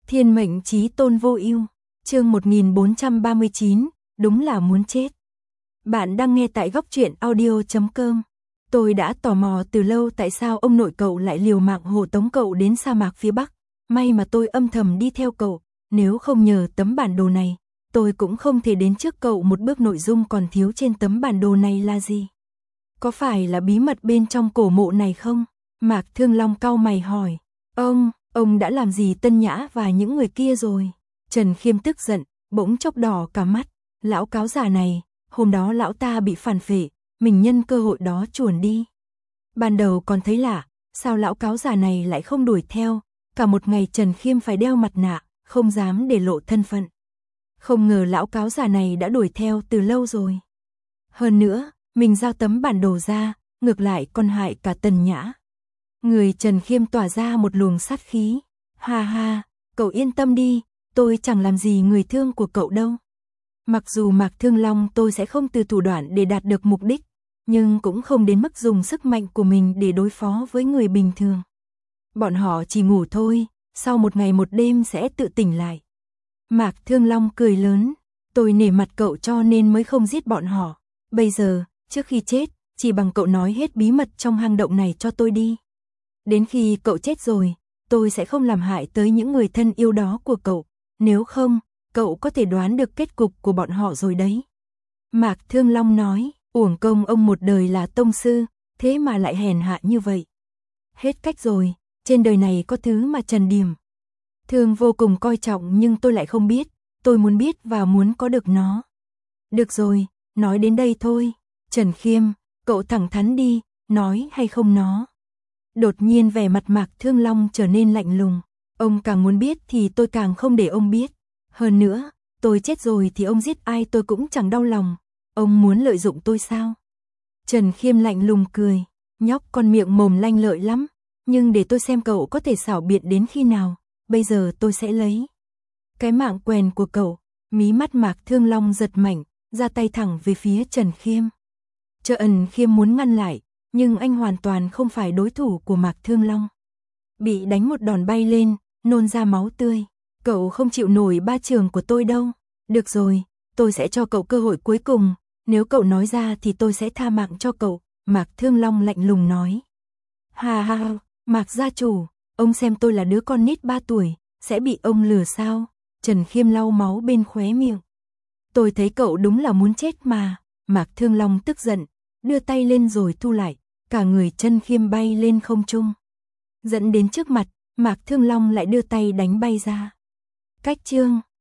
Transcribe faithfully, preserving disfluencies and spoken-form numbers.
Thiên mệnh chí tôn vô ưu, chương một nghìn bốn trăm ba mươi chín, đúng là muốn chết. Bạn đang nghe tại góc truyện audio chấm com. Tôi đã tò mò từ lâu tại sao ông nội cậu lại liều mạng hộ tống cậu đến sa mạc phía Bắc. May mà tôi âm thầm đi theo cậu, nếu không nhờ tấm bản đồ này, tôi cũng không thể đến trước cậu một bước. Nội dung còn thiếu trên tấm bản đồ này là gì? Có phải là bí mật bên trong cổ mộ này không? Mạc Thương Long cau mày hỏi. Ông, ông đã làm gì Tân Nhã và những người kia rồi? Trần Khiêm tức giận, bỗng chốc đỏ cả mắt. Lão cáo già này, hôm đó lão ta bị phản phệ, mình nhân cơ hội đó chuồn đi. Ban đầu còn thấy lạ, sao lão cáo già này lại không đuổi theo? Cả một ngày Trần Khiêm phải đeo mặt nạ, không dám để lộ thân phận. Không ngờ lão cáo già này đã đuổi theo từ lâu rồi. Hơn nữa, mình giao tấm bản đồ ra, ngược lại còn hại cả Tần Nhã. Người Trần Khiêm tỏa ra một luồng sát khí. Ha ha, cậu yên tâm đi, tôi chẳng làm gì người thương của cậu đâu. Mặc dù Mạc Thương Long tôi sẽ không từ thủ đoạn để đạt được mục đích, nhưng cũng không đến mức dùng sức mạnh của mình để đối phó với người bình thường. Bọn họ chỉ ngủ thôi, sau một ngày một đêm sẽ tự tỉnh lại. Mạc Thương Long cười lớn, tôi nể mặt cậu cho nên mới không giết bọn họ. Bây giờ, trước khi chết, chỉ bằng cậu nói hết bí mật trong hang động này cho tôi đi. Đến khi cậu chết rồi, tôi sẽ không làm hại tới những người thân yêu đó của cậu. Nếu không, cậu có thể đoán được kết cục của bọn họ rồi đấy. Mạc Thương Long nói, uổng công ông một đời là tông sư, thế mà lại hèn hạ như vậy. Hết cách rồi, trên đời này có thứ mà Trần Điểm Thương vô cùng coi trọng nhưng tôi lại không biết, tôi muốn biết và muốn có được nó. Được rồi, nói đến đây thôi. Trần Khiêm, cậu thẳng thắn đi, nói hay không nó. Đột nhiên vẻ mặt Mạc Thương Long trở nên lạnh lùng. Ông càng muốn biết thì tôi càng không để ông biết. Hơn nữa, tôi chết rồi thì ông giết ai tôi cũng chẳng đau lòng. Ông muốn lợi dụng tôi sao? Trần Khiêm lạnh lùng cười. Nhóc con miệng mồm lanh lợi lắm. Nhưng để tôi xem cậu có thể xảo biện đến khi nào. Bây giờ tôi sẽ lấy cái mạng quèn của cậu. Mí mắt Mạc Thương Long giật mạnh, ra tay thẳng về phía Trần Khiêm. Trần Khiêm muốn ngăn lại, nhưng anh hoàn toàn không phải đối thủ của Mạc Thương Long. Bị đánh một đòn bay lên, nôn ra máu tươi. Cậu không chịu nổi ba trường của tôi đâu. Được rồi, tôi sẽ cho cậu cơ hội cuối cùng. Nếu cậu nói ra thì tôi sẽ tha mạng cho cậu. Mạc Thương Long lạnh lùng nói. Ha ha ha, Mạc gia chủ, ông xem tôi là đứa con nít ba tuổi, sẽ bị ông lừa sao? Trần Khiêm lau máu bên khóe miệng. Tôi thấy cậu đúng là muốn chết mà. Mạc Thương Long tức giận, đưa tay lên rồi thu lại. Cả người Trần Khiêm bay lên không trung. Dẫn đến trước mặt, Mạc Thương Long lại đưa tay đánh bay ra. Cách chương